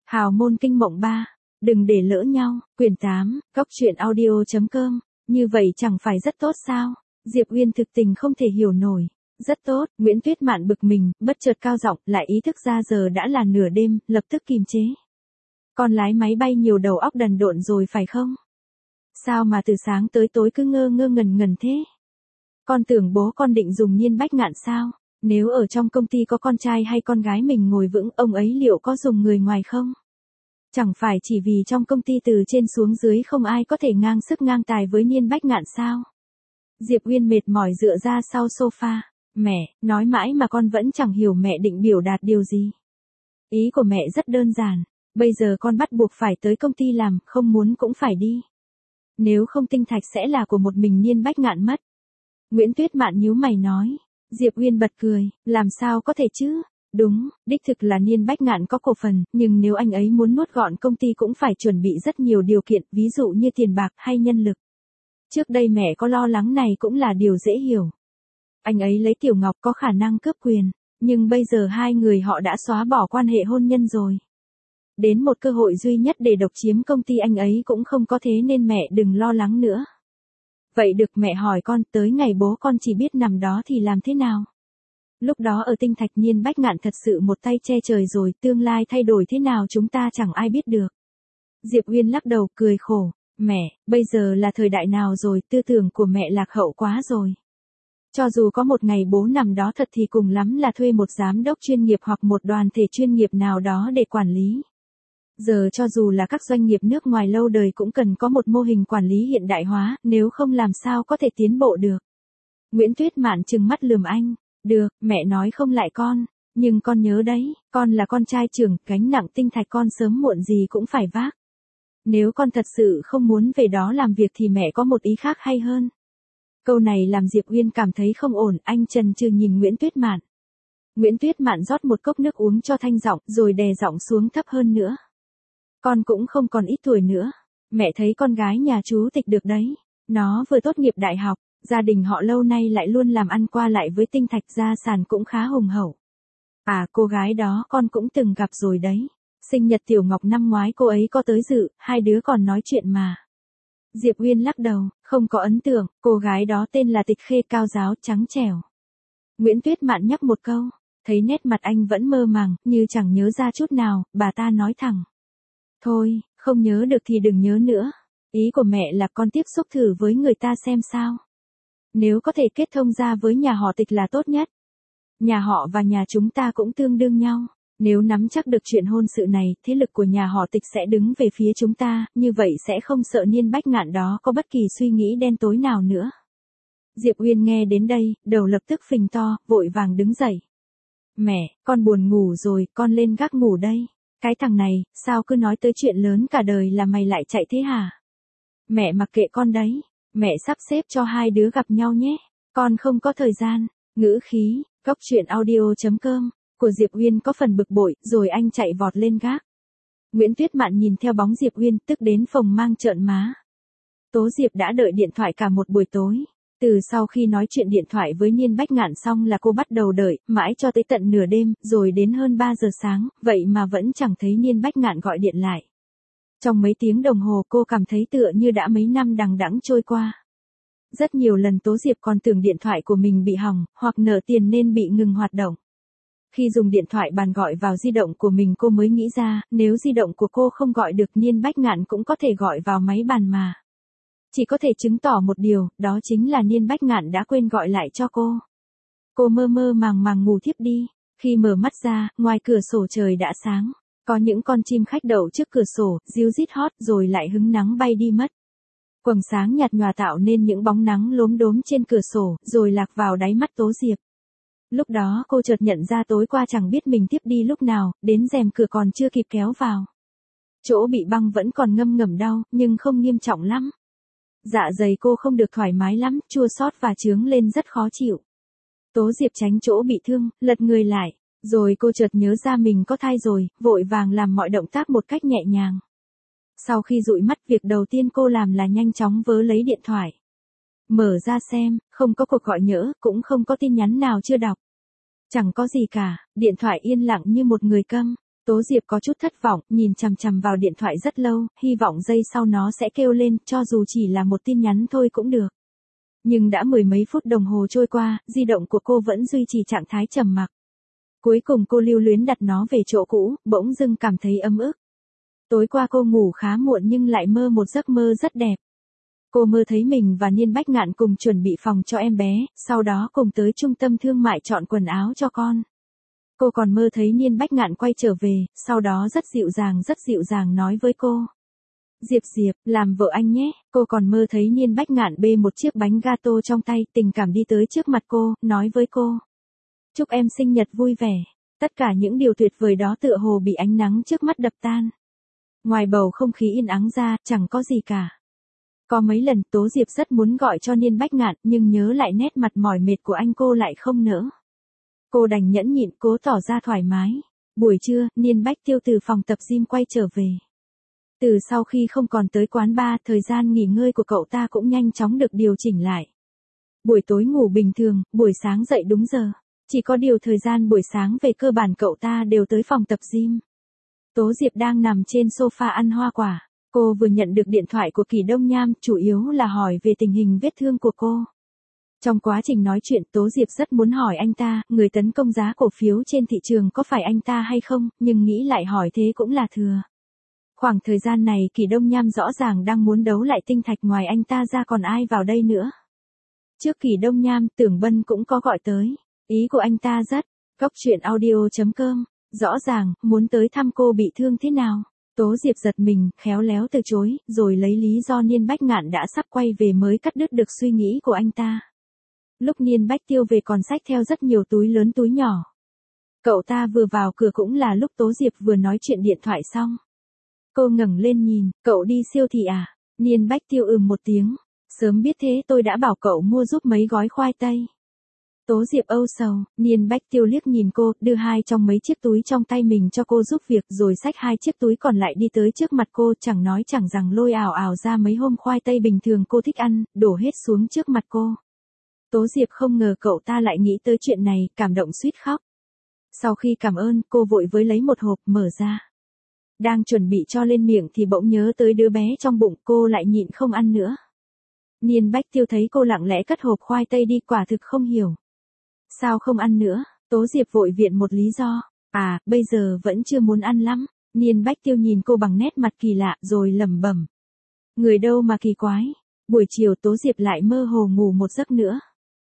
Hào môn kinh mộng 3. Đừng để lỡ nhau. Quyển 8. Cóc truyện audio.com. Như vậy chẳng phải rất tốt sao? Diệp Uyên thực tình không thể hiểu nổi. Rất tốt. Nguyễn Tuyết Mạn bực mình, bất chợt cao giọng, lại ý thức ra giờ đã là nửa đêm, lập tức kìm chế. Con lái máy bay nhiều đầu óc đần độn rồi phải không? Sao mà từ sáng tới tối cứ ngơ ngơ ngẩn ngẩn thế? Con tưởng bố con định dùng Nhiên Bách Ngạn sao? Nếu ở trong công ty có con trai hay con gái mình ngồi vững, ông ấy liệu có dùng người ngoài không? Chẳng phải chỉ vì trong công ty từ trên xuống dưới không ai có thể ngang sức ngang tài với Nhiên Bách Ngạn sao? Diệp Uyên mệt mỏi dựa ra sau sofa. Mẹ, nói mãi mà con vẫn chẳng hiểu mẹ định biểu đạt điều gì. Ý của mẹ rất đơn giản. Bây giờ con bắt buộc phải tới công ty làm, không muốn cũng phải đi. Nếu không tinh thạch sẽ là của một mình Nhiên Bách Ngạn mất. Nguyễn Tuyết Mạn nhíu mày nói. Diệp Uyên bật cười, làm sao có thể chứ? Đúng, đích thực là Nhiên Bách Ngạn có cổ phần, nhưng nếu anh ấy muốn nuốt gọn công ty cũng phải chuẩn bị rất nhiều điều kiện, ví dụ như tiền bạc hay nhân lực. Trước đây mẹ có lo lắng này cũng là điều dễ hiểu. Anh ấy lấy Tiểu Ngọc có khả năng cướp quyền, nhưng bây giờ hai người họ đã xóa bỏ quan hệ hôn nhân rồi. Đến một cơ hội duy nhất để độc chiếm công ty anh ấy cũng không có, thế nên mẹ đừng lo lắng nữa. Vậy được, mẹ hỏi con, tới ngày bố con chỉ biết nằm đó thì làm thế nào? Lúc đó ở tinh thạch Nhiên Bách Ngạn thật sự một tay che trời rồi, tương lai thay đổi thế nào chúng ta chẳng ai biết được. Diệp Uyên lắc đầu cười khổ, mẹ, bây giờ là thời đại nào rồi, tư tưởng của mẹ lạc hậu quá rồi. Cho dù có một ngày bố nằm đó thật thì cùng lắm là thuê một giám đốc chuyên nghiệp hoặc một đoàn thể chuyên nghiệp nào đó để quản lý. Giờ cho dù là các doanh nghiệp nước ngoài lâu đời cũng cần có một mô hình quản lý hiện đại hóa, nếu không làm sao có thể tiến bộ được. Nguyễn Tuyết Mạn trừng mắt lườm anh. Được, mẹ nói không lại con, nhưng con nhớ đấy, con là con trai trưởng, gánh nặng tinh thạch con sớm muộn gì cũng phải vác. Nếu con thật sự không muốn về đó làm việc thì mẹ có một ý khác hay hơn. Câu này làm Diệp Uyên cảm thấy không ổn, anh chần chừ nhìn Nguyễn Tuyết Mạn. Nguyễn Tuyết Mạn rót một cốc nước uống cho thanh giọng, rồi đè giọng xuống thấp hơn nữa. Con cũng không còn ít tuổi nữa. Mẹ thấy con gái nhà chú Tịch được đấy. Nó vừa tốt nghiệp đại học, gia đình họ lâu nay lại luôn làm ăn qua lại với tinh thạch, gia sản cũng khá hùng hậu. À, cô gái đó con cũng từng gặp rồi đấy. Sinh nhật Tiểu Ngọc năm ngoái cô ấy có tới dự, hai đứa còn nói chuyện mà. Diệp Uyên lắc đầu, không có ấn tượng, cô gái đó tên là Tịch Khê, cao ráo, trắng trẻo. Nguyễn Tuyết Mạn nhắc một câu, thấy nét mặt anh vẫn mơ màng, như chẳng nhớ ra chút nào, bà ta nói thẳng. Thôi, không nhớ được thì đừng nhớ nữa. Ý của mẹ là con tiếp xúc thử với người ta xem sao. Nếu có thể kết thông ra với nhà họ Tịch là tốt nhất. Nhà họ và nhà chúng ta cũng tương đương nhau. Nếu nắm chắc được chuyện hôn sự này, thế lực của nhà họ Tịch sẽ đứng về phía chúng ta, như vậy sẽ không sợ Nhiên Bách Ngạn đó có bất kỳ suy nghĩ đen tối nào nữa. Diệp Uyên nghe đến đây, đầu lập tức phình to, vội vàng đứng dậy. Mẹ, con buồn ngủ rồi, con lên gác ngủ đây. Cái thằng này, sao cứ nói tới chuyện lớn cả đời là mày lại chạy thế hả? Mẹ mặc kệ con đấy, mẹ sắp xếp cho hai đứa gặp nhau nhé, con không có thời gian. Ngữ khí, cóc truyện audio.com, của Diệp Uyên có phần bực bội, rồi anh chạy vọt lên gác. Nguyễn Tuyết Mạn nhìn theo bóng Diệp Uyên, tức đến phồng mang trợn má. Tố Diệp đã đợi điện thoại cả một buổi tối. Từ sau khi nói chuyện điện thoại với Nhiên Bách Ngạn xong là cô bắt đầu đợi, mãi cho tới tận nửa đêm, rồi đến hơn 3 giờ sáng, vậy mà vẫn chẳng thấy Nhiên Bách Ngạn gọi điện lại. Trong mấy tiếng đồng hồ cô cảm thấy tựa như đã mấy năm đằng đẵng trôi qua. Rất nhiều lần Tố Diệp còn tưởng điện thoại của mình bị hỏng, hoặc nợ tiền nên bị ngừng hoạt động. Khi dùng điện thoại bàn gọi vào di động của mình cô mới nghĩ ra, nếu di động của cô không gọi được Nhiên Bách Ngạn cũng có thể gọi vào máy bàn mà. Chỉ có thể chứng tỏ một điều, đó chính là Nhiên Bách Ngạn đã quên gọi lại cho cô. Cô mơ mơ màng màng ngủ thiếp đi. Khi mở mắt ra, ngoài cửa sổ trời đã sáng. Có những con chim khách đậu trước cửa sổ, ríu rít hót rồi lại hứng nắng bay đi mất. Quầng sáng nhạt nhòa tạo nên những bóng nắng lốm đốm trên cửa sổ, rồi lạc vào đáy mắt Tố Diệp. Lúc đó cô chợt nhận ra tối qua chẳng biết mình tiếp đi lúc nào, đến rèm cửa còn chưa kịp kéo vào. Chỗ bị băng vẫn còn ngâm ngầm đau, nhưng không nghiêm trọng lắm. Dạ dày cô không được thoải mái lắm, chua xót và chướng lên rất khó chịu. Tố Diệp tránh chỗ bị thương, lật người lại, rồi cô chợt nhớ ra mình có thai rồi, vội vàng làm mọi động tác một cách nhẹ nhàng. Sau khi dụi mắt, việc đầu tiên cô làm là nhanh chóng vớ lấy điện thoại. Mở ra xem, không có cuộc gọi nhỡ, cũng không có tin nhắn nào chưa đọc. Chẳng có gì cả, điện thoại yên lặng như một người câm. Tố Diệp có chút thất vọng, nhìn chằm chằm vào điện thoại rất lâu, hy vọng giây sau nó sẽ kêu lên, cho dù chỉ là một tin nhắn thôi cũng được. Nhưng đã mười mấy phút đồng hồ trôi qua, di động của cô vẫn duy trì trạng thái trầm mặc. Cuối cùng cô lưu luyến đặt nó về chỗ cũ, bỗng dưng cảm thấy ấm ức. Tối qua cô ngủ khá muộn nhưng lại mơ một giấc mơ rất đẹp. Cô mơ thấy mình và Niên Bách Ngạn cùng chuẩn bị phòng cho em bé, sau đó cùng tới trung tâm thương mại chọn quần áo cho con. Cô còn mơ thấy Niên Bách Ngạn quay trở về, sau đó rất dịu dàng nói với cô. Diệp Diệp, làm vợ anh nhé. Cô còn mơ thấy Niên Bách Ngạn bê một chiếc bánh gato trong tay, tình cảm đi tới trước mặt cô, nói với cô. Chúc em sinh nhật vui vẻ. Tất cả những điều tuyệt vời đó tựa hồ bị ánh nắng trước mắt đập tan. Ngoài bầu không khí yên ắng ra, chẳng có gì cả. Có mấy lần Tố Diệp rất muốn gọi cho Niên Bách Ngạn, nhưng nhớ lại nét mặt mỏi mệt của anh cô lại không nỡ. Cô đành nhẫn nhịn cố tỏ ra thoải mái. Buổi trưa, Niên Bách Tiêu từ phòng tập gym quay trở về. Từ sau khi không còn tới quán bar, thời gian nghỉ ngơi của cậu ta cũng nhanh chóng được điều chỉnh lại. Buổi tối ngủ bình thường, buổi sáng dậy đúng giờ. Chỉ có điều thời gian buổi sáng về cơ bản cậu ta đều tới phòng tập gym. Tố Diệp đang nằm trên sofa ăn hoa quả. Cô vừa nhận được điện thoại của Kỳ Đông Nham, chủ yếu là hỏi về tình hình vết thương của cô. Trong quá trình nói chuyện, Tố Diệp rất muốn hỏi anh ta, người tấn công giá cổ phiếu trên thị trường có phải anh ta hay không, nhưng nghĩ lại hỏi thế cũng là thừa. Khoảng thời gian này Kỳ Đông Nham rõ ràng đang muốn đấu lại tinh thạch, ngoài anh ta ra còn ai vào đây nữa. Trước Kỳ Đông Nham, Tưởng Bân cũng có gọi tới. Ý của anh ta rất, Cóc Truyện Audio.com, rõ ràng, muốn tới thăm cô bị thương thế nào. Tố Diệp giật mình, khéo léo từ chối, rồi lấy lý do Niên Bách Ngạn đã sắp quay về mới cắt đứt được suy nghĩ của anh ta. Lúc Niên Bách Tiêu về còn xách theo rất nhiều túi lớn túi nhỏ. Cậu ta vừa vào cửa cũng là lúc Tố Diệp vừa nói chuyện điện thoại xong. Cô ngẩng lên nhìn, cậu đi siêu thị à? Niên Bách Tiêu một tiếng. Sớm biết thế tôi đã bảo cậu mua giúp mấy gói khoai tây. Tố Diệp âu sầu, Niên Bách Tiêu liếc nhìn cô, đưa hai trong mấy chiếc túi trong tay mình cho cô giúp việc, rồi xách hai chiếc túi còn lại đi tới trước mặt cô, chẳng nói chẳng rằng lôi ảo ảo ra mấy hôm khoai tây bình thường cô thích ăn, đổ hết xuống trước mặt cô. Tố Diệp không ngờ cậu ta lại nghĩ tới chuyện này, cảm động suýt khóc. Sau khi cảm ơn, cô vội với lấy một hộp, mở ra. Đang chuẩn bị cho lên miệng thì bỗng nhớ tới đứa bé trong bụng, cô lại nhịn không ăn nữa. Niên Bách Tiêu thấy cô lặng lẽ cất hộp khoai tây đi, quả thực không hiểu. Sao không ăn nữa? Tố Diệp vội viện một lý do. À, bây giờ vẫn chưa muốn ăn lắm. Niên Bách Tiêu nhìn cô bằng nét mặt kỳ lạ, rồi lẩm bẩm. Người đâu mà kỳ quái. Buổi chiều Tố Diệp lại mơ hồ ngủ một giấc nữa.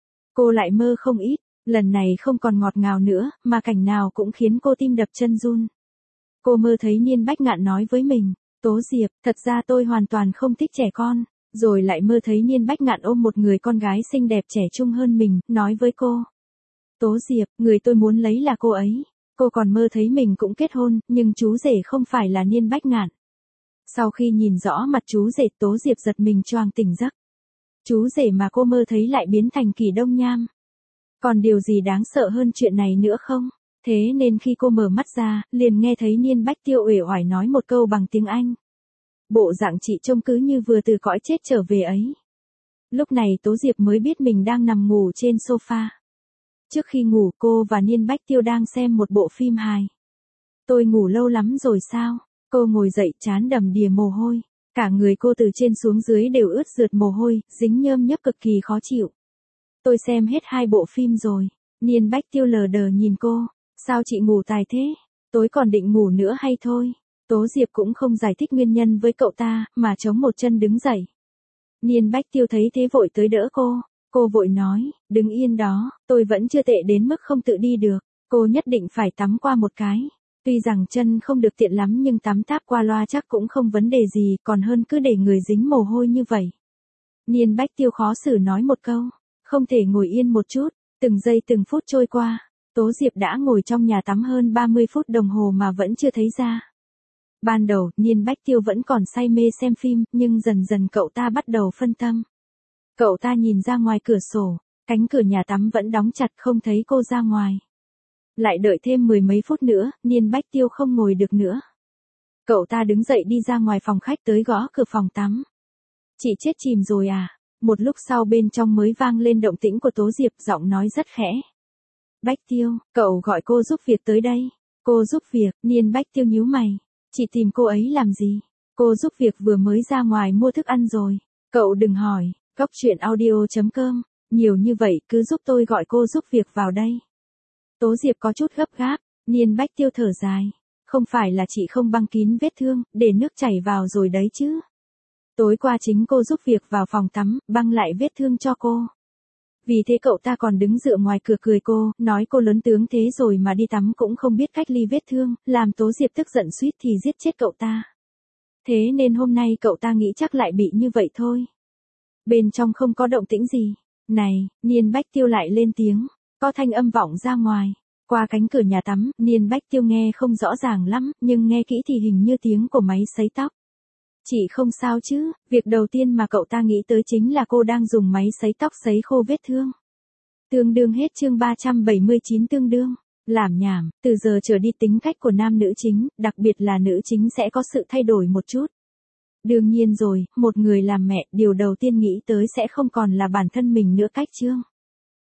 Cô lại mơ không ít, lần này không còn ngọt ngào nữa, mà cảnh nào cũng khiến cô tim đập chân run. Cô mơ thấy Niên Bách Ngạn nói với mình, Tố Diệp, thật ra tôi hoàn toàn không thích trẻ con. Rồi lại mơ thấy Niên Bách Ngạn ôm một người con gái xinh đẹp trẻ trung hơn mình, nói với cô. Tố Diệp, người tôi muốn lấy là cô ấy. Cô còn mơ thấy mình cũng kết hôn, nhưng chú rể không phải là Niên Bách Ngạn. Sau khi nhìn rõ mặt chú rể, Tố Diệp giật mình choàng tỉnh giấc. Chú rể mà cô mơ thấy lại biến thành Kỳ Đông Nham. Còn điều gì đáng sợ hơn chuyện này nữa không? Thế nên khi cô mở mắt ra, liền nghe thấy Niên Bách Tiêu uể oải nói một câu bằng tiếng Anh. Bộ dạng chị trông cứ như vừa từ cõi chết trở về ấy. Lúc này Tố Diệp mới biết mình đang nằm ngủ trên sofa. Trước khi ngủ cô và Niên Bách Tiêu đang xem một bộ phim hài. Tôi ngủ lâu lắm rồi sao? Cô ngồi dậy trán đầm đìa mồ hôi. Cả người cô từ trên xuống dưới đều ướt rượt mồ hôi, dính nhơm nhớp cực kỳ khó chịu. Tôi xem hết 2 bộ phim rồi. Niên Bách Tiêu lờ đờ nhìn cô. Sao chị ngủ tài thế? Tối còn định ngủ nữa hay thôi? Tố Diệp cũng không giải thích nguyên nhân với cậu ta, mà chống một chân đứng dậy. Niên Bách Tiêu thấy thế vội tới đỡ cô. Cô vội nói, đứng yên đó, tôi vẫn chưa tệ đến mức không tự đi được. Cô nhất định phải tắm qua một cái. Tuy rằng chân không được tiện lắm nhưng tắm táp qua loa chắc cũng không vấn đề gì, còn hơn cứ để người dính mồ hôi như vậy. Niên Bách Tiêu khó xử nói một câu, không thể ngồi yên một chút, từng giây từng phút trôi qua. Tố Diệp đã ngồi trong nhà tắm hơn 30 phút đồng hồ mà vẫn chưa thấy ra. Ban đầu, Niên Bách Tiêu vẫn còn say mê xem phim, nhưng dần dần cậu ta bắt đầu phân tâm. Cậu ta nhìn ra ngoài cửa sổ, cánh cửa nhà tắm vẫn đóng chặt, không thấy cô ra ngoài. Lại đợi thêm 10 mấy phút nữa, Niên Bách Tiêu không ngồi được nữa. Cậu ta đứng dậy đi ra ngoài phòng khách tới gõ cửa phòng tắm. Chị chết chìm rồi à? Một lúc sau bên trong mới vang lên động tĩnh của Tố Diệp, giọng nói rất khẽ. Bách Tiêu, cậu gọi cô giúp việc tới đây. Cô giúp việc, Niên Bách Tiêu nhíu mày. Chị tìm cô ấy làm gì? Cô giúp việc vừa mới ra ngoài mua thức ăn rồi. Cậu đừng hỏi, Cóc truyện audio.com, nhiều như vậy cứ giúp tôi gọi cô giúp việc vào đây. Tố Diệp có chút gấp gáp, Niên Bách Tiêu thở dài. Không phải là chị không băng kín vết thương, để nước chảy vào rồi đấy chứ. Tối qua chính cô giúp việc vào phòng tắm, băng lại vết thương cho cô. Vì thế cậu ta còn đứng dựa ngoài cửa cười cô, nói cô lớn tướng thế rồi mà đi tắm cũng không biết cách ly vết thương, làm Tố Diệp tức giận suýt thì giết chết cậu ta. Thế nên hôm nay cậu ta nghĩ chắc lại bị như vậy thôi. Bên trong không có động tĩnh gì. Này, Niên Bách Tiêu lại lên tiếng, có thanh âm vọng ra ngoài. Qua cánh cửa nhà tắm, Niên Bách Tiêu nghe không rõ ràng lắm, nhưng nghe kỹ thì hình như tiếng của máy sấy tóc. Chị không sao chứ, việc đầu tiên mà cậu ta nghĩ tới chính là cô đang dùng máy sấy tóc sấy khô vết thương. Tương đương hết chương 379 tương đương. Làm nhảm, từ giờ trở đi tính cách của nam nữ chính, đặc biệt là nữ chính sẽ có sự thay đổi một chút. Đương nhiên rồi, một người làm mẹ, điều đầu tiên nghĩ tới sẽ không còn là bản thân mình nữa cách chương.